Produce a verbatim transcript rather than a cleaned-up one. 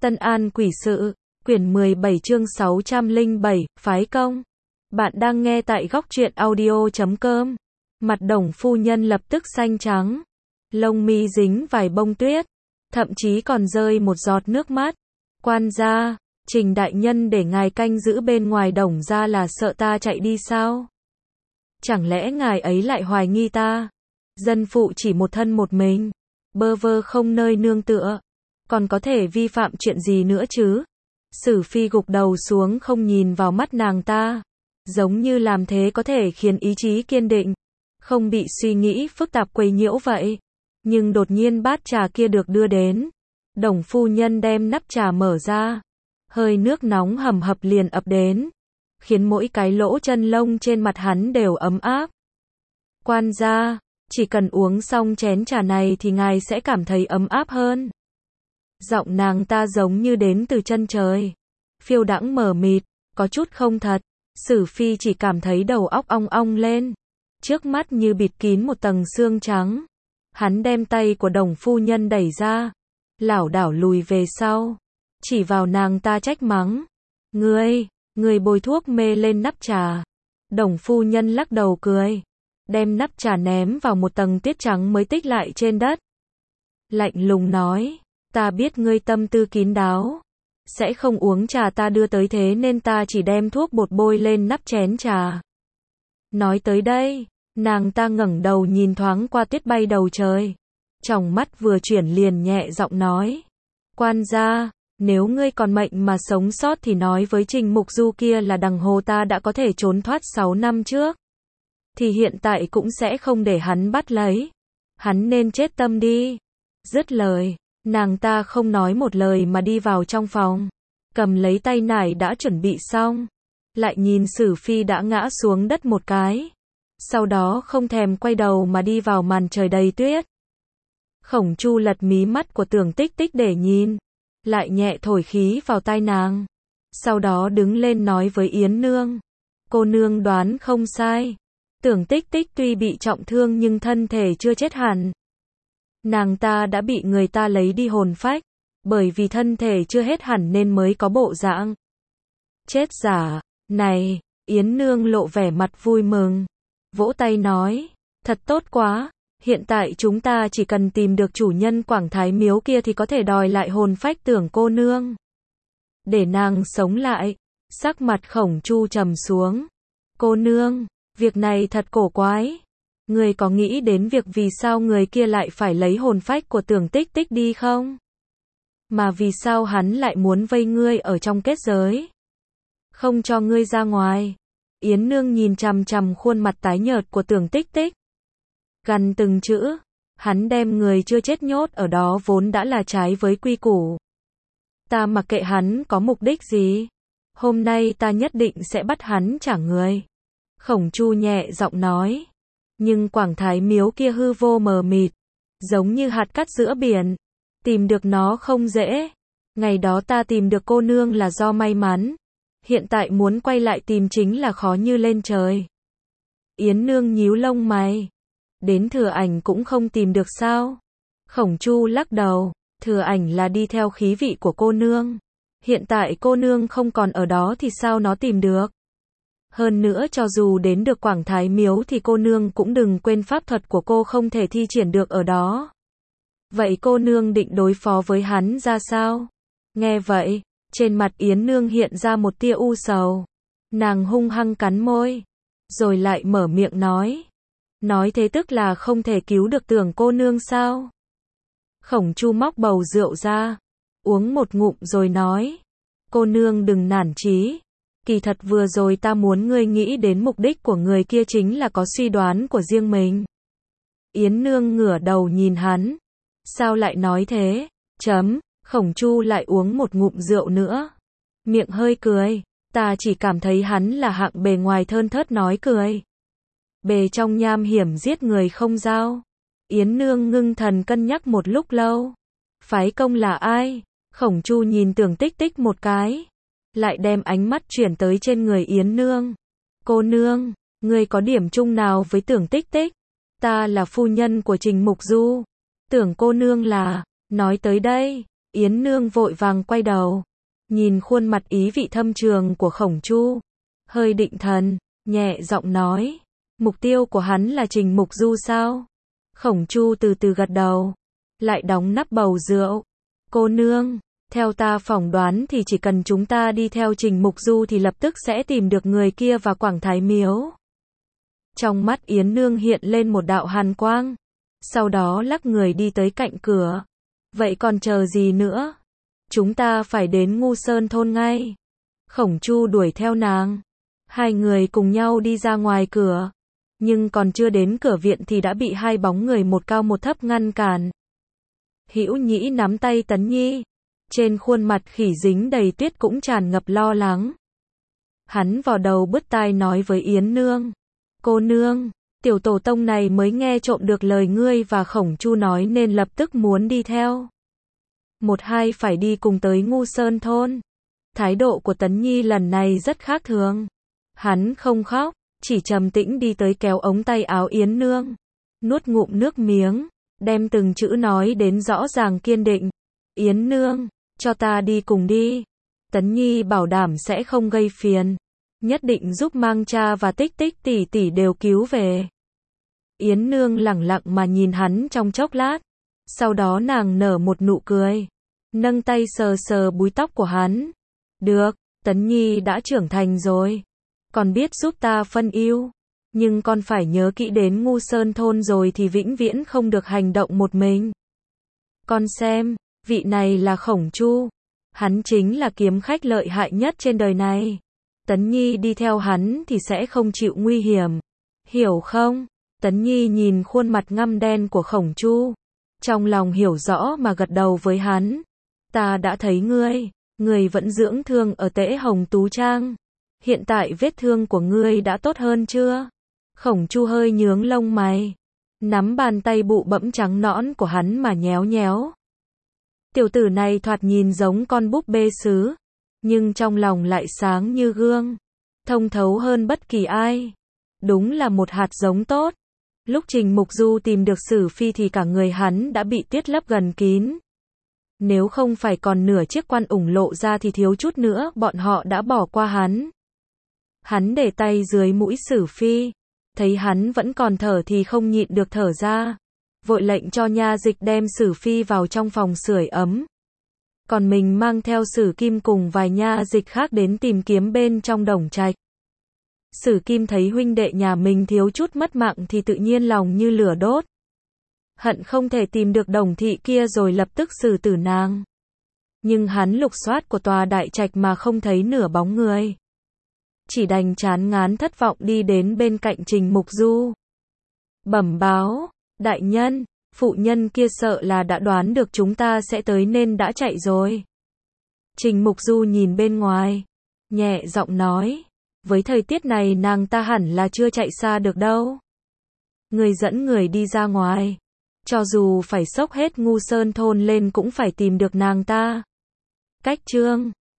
Tân An Quỷ Sự, quyển mười bảy chương sáu trăm lẻ bảy, phái công. Bạn đang nghe tại góc truyện audio chấm com. Mặt Đồng phu nhân lập tức xanh trắng, lông mi dính vài bông tuyết, thậm chí còn rơi một giọt nước mắt. Quan gia, Trình đại nhân để ngài canh giữ bên ngoài Đồng gia là sợ ta chạy đi sao? Chẳng lẽ ngài ấy lại hoài nghi ta? Dân phụ chỉ một thân một mình, bơ vơ không nơi nương tựa, còn có thể vi phạm chuyện gì nữa chứ? Sử Phi gục đầu xuống không nhìn vào mắt nàng ta, giống như làm thế có thể khiến ý chí kiên định, không bị suy nghĩ phức tạp quấy nhiễu vậy. Nhưng đột nhiên bát trà kia được đưa đến, Đồng phu nhân đem nắp trà mở ra, hơi nước nóng hầm hập liền ập đến, khiến mỗi cái lỗ chân lông trên mặt hắn đều ấm áp. Quan gia, chỉ cần uống xong chén trà này thì ngài sẽ cảm thấy ấm áp hơn. Giọng nàng ta giống như đến từ chân trời, phiêu đãng mờ mịt, có chút không thật. Sử Phi chỉ cảm thấy đầu óc ong ong lên, trước mắt như bịt kín một tầng sương trắng. Hắn đem tay của Đồng phu nhân đẩy ra, lảo đảo lùi về sau, chỉ vào nàng ta trách mắng. Ngươi, ngươi bôi thuốc mê lên nắp trà. Đồng phu nhân lắc đầu cười, đem nắp trà ném vào một tầng tuyết trắng mới tích lại trên đất. Lạnh lùng nói, ta biết ngươi tâm tư kín đáo, sẽ không uống trà ta đưa tới thế nên ta chỉ đem thuốc bột bôi lên nắp chén trà. Nói tới đây, nàng ta ngẩng đầu nhìn thoáng qua tuyết bay đầu trời, tròng mắt vừa chuyển liền nhẹ giọng nói. Quan gia, nếu ngươi còn mệnh mà sống sót thì nói với Trình Mục Du kia là đằng hồ ta đã có thể trốn thoát sáu năm trước, thì hiện tại cũng sẽ không để hắn bắt lấy. Hắn nên chết tâm đi. Dứt lời, nàng ta không nói một lời mà đi vào trong phòng, cầm lấy tay nải đã chuẩn bị xong, lại nhìn Sử Phi đã ngã xuống đất một cái, sau đó không thèm quay đầu mà đi vào màn trời đầy tuyết. Khổng Chu lật mí mắt của Tưởng Tích Tích để nhìn, lại nhẹ thổi khí vào tai nàng, sau đó đứng lên nói với Yến Nương. Cô nương đoán không sai, Tưởng Tích Tích tuy bị trọng thương nhưng thân thể chưa chết hẳn. Nàng ta đã bị người ta lấy đi hồn phách, bởi vì thân thể chưa hết hẳn nên mới có bộ dạng chết giả. Này, Yến Nương lộ vẻ mặt vui mừng, vỗ tay nói, thật tốt quá, hiện tại chúng ta chỉ cần tìm được chủ nhân Quảng Thái Miếu kia thì có thể đòi lại hồn phách Tưởng cô nương, để nàng sống lại. Sắc mặt Khổng Chu trầm xuống. Cô nương, việc này thật cổ quái. Người có nghĩ đến việc vì sao người kia lại phải lấy hồn phách của Tưởng Tích Tích đi không? Mà vì sao hắn lại muốn vây ngươi ở trong kết giới, không cho ngươi ra ngoài? Yến Nương nhìn chằm chằm khuôn mặt tái nhợt của Tưởng Tích Tích, gằn từng chữ, hắn đem người chưa chết nhốt ở đó vốn đã là trái với quy củ. Ta mặc kệ hắn có mục đích gì, hôm nay ta nhất định sẽ bắt hắn trả người. Khổng Chu nhẹ giọng nói. Nhưng Quảng Thái Miếu kia hư vô mờ mịt, giống như hạt cát giữa biển, tìm được nó không dễ. Ngày đó ta tìm được cô nương là do may mắn, hiện tại muốn quay lại tìm chính là khó như lên trời. Yến Nương nhíu lông mày, đến Thừa Ảnh cũng không tìm được sao? Khổng Chu lắc đầu, Thừa Ảnh là đi theo khí vị của cô nương, hiện tại cô nương không còn ở đó thì sao nó tìm được? Hơn nữa cho dù đến được Quảng Thái Miếu thì cô nương cũng đừng quên pháp thuật của cô không thể thi triển được ở đó. Vậy cô nương định đối phó với hắn ra sao? Nghe vậy, trên mặt Yến Nương hiện ra một tia u sầu. Nàng hung hăng cắn môi, rồi lại mở miệng nói. Nói thế tức là không thể cứu được Tưởng cô nương sao? Khổng Chu móc bầu rượu ra, uống một ngụm rồi nói. Cô nương đừng nản chí. Kỳ thật vừa rồi ta muốn ngươi nghĩ đến mục đích của người kia chính là có suy đoán của riêng mình. Yến Nương ngửa đầu nhìn hắn. Sao lại nói thế? Chấm, Khổng Chu lại uống một ngụm rượu nữa, miệng hơi cười. Ta chỉ cảm thấy hắn là hạng bề ngoài thơn thớt nói cười, bề trong nham hiểm giết người không dao. Yến Nương ngưng thần cân nhắc một lúc lâu. Phái công là ai? Khổng Chu nhìn Tưởng Tích Tích một cái, lại đem ánh mắt chuyển tới trên người Yến Nương. Cô nương, ngươi có điểm chung nào với Tưởng Tích Tích? Ta là phu nhân của Trình Mục Du. Tưởng cô nương là, nói tới đây, Yến Nương vội vàng quay đầu, nhìn khuôn mặt ý vị thâm trường của Khổng Chu, hơi định thần, nhẹ giọng nói, mục tiêu của hắn là Trình Mục Du sao? Khổng Chu từ từ gật đầu, lại đóng nắp bầu rượu. Cô nương, theo ta phỏng đoán thì chỉ cần chúng ta đi theo Trình Mục Du thì lập tức sẽ tìm được người kia và Quảng Thái Miếu. Trong mắt Yến Nương hiện lên một đạo hàn quang, sau đó lắc người đi tới cạnh cửa. Vậy còn chờ gì nữa? Chúng ta phải đến Ngu Sơn thôn ngay. Khổng Chu đuổi theo nàng. Hai người cùng nhau đi ra ngoài cửa. Nhưng còn chưa đến cửa viện thì đã bị hai bóng người một cao một thấp ngăn cản. Hữu Nhĩ nắm tay Tấn Nhi. Trên khuôn mặt khỉ dính đầy tuyết cũng tràn ngập lo lắng. Hắn vò đầu bứt tai nói với Yến Nương. Cô nương, tiểu tổ tông này mới nghe trộm được lời ngươi và Khổng Chu nói nên lập tức muốn đi theo. Một hai phải đi cùng tới Ngu Sơn thôn. Thái độ của Tấn Nhi lần này rất khác thường. Hắn không khóc, chỉ trầm tĩnh đi tới kéo ống tay áo Yến Nương. Nuốt ngụm nước miếng, đem từng chữ nói đến rõ ràng kiên định. Yến Nương, cho ta đi cùng đi. Tấn Nhi bảo đảm sẽ không gây phiền. Nhất định giúp mang cha và Tích Tích tỷ tỷ đều cứu về. Yến Nương lẳng lặng mà nhìn hắn trong chốc lát. Sau đó nàng nở một nụ cười. Nâng tay sờ sờ búi tóc của hắn. Được, Tấn Nhi đã trưởng thành rồi. Còn biết giúp ta phân ưu. Nhưng con phải nhớ kỹ đến Ngu Sơn thôn rồi thì vĩnh viễn không được hành động một mình. Con xem, vị này là Khổng Chu. Hắn chính là kiếm khách lợi hại nhất trên đời này. Tấn Nhi đi theo hắn thì sẽ không chịu nguy hiểm. Hiểu không? Tấn Nhi nhìn khuôn mặt ngăm đen của Khổng Chu. Trong lòng hiểu rõ mà gật đầu với hắn. Ta đã thấy ngươi. Ngươi vẫn dưỡng thương ở Tễ Hồng Tú Trang. Hiện tại vết thương của ngươi đã tốt hơn chưa? Khổng Chu hơi nhướng lông mày. Nắm bàn tay bụ bẫm trắng nõn của hắn mà nhéo nhéo. Tiểu tử này thoạt nhìn giống con búp bê sứ. Nhưng trong lòng lại sáng như gương. Thông thấu hơn bất kỳ ai. Đúng là một hạt giống tốt. Lúc Trình Mục Du tìm được Sử Phi thì cả người hắn đã bị tuyết lấp gần kín. Nếu không phải còn nửa chiếc quan ủng lộ ra thì thiếu chút nữa bọn họ đã bỏ qua hắn. Hắn để tay dưới mũi Sử Phi. Thấy hắn vẫn còn thở thì không nhịn được thở ra. Vội lệnh cho nha dịch đem Sử Phi vào trong phòng sưởi ấm. Còn mình mang theo Sử Kim cùng vài nha dịch khác đến tìm kiếm bên trong đồng trạch. Sử Kim thấy huynh đệ nhà mình thiếu chút mất mạng thì tự nhiên lòng như lửa đốt. Hận không thể tìm được đồng thị kia rồi lập tức xử tử nàng. Nhưng hắn lục soát của tòa đại trạch mà không thấy nửa bóng người. Chỉ đành chán ngán thất vọng đi đến bên cạnh Trình Mục Du. Bẩm báo, đại nhân, phụ nhân kia sợ là đã đoán được chúng ta sẽ tới nên đã chạy rồi. Trình Mục Du nhìn bên ngoài, nhẹ giọng nói, với thời tiết này nàng ta hẳn là chưa chạy xa được đâu. Người dẫn người đi ra ngoài, cho dù phải xốc hết Ngu Sơn thôn lên cũng phải tìm được nàng ta. Cách chương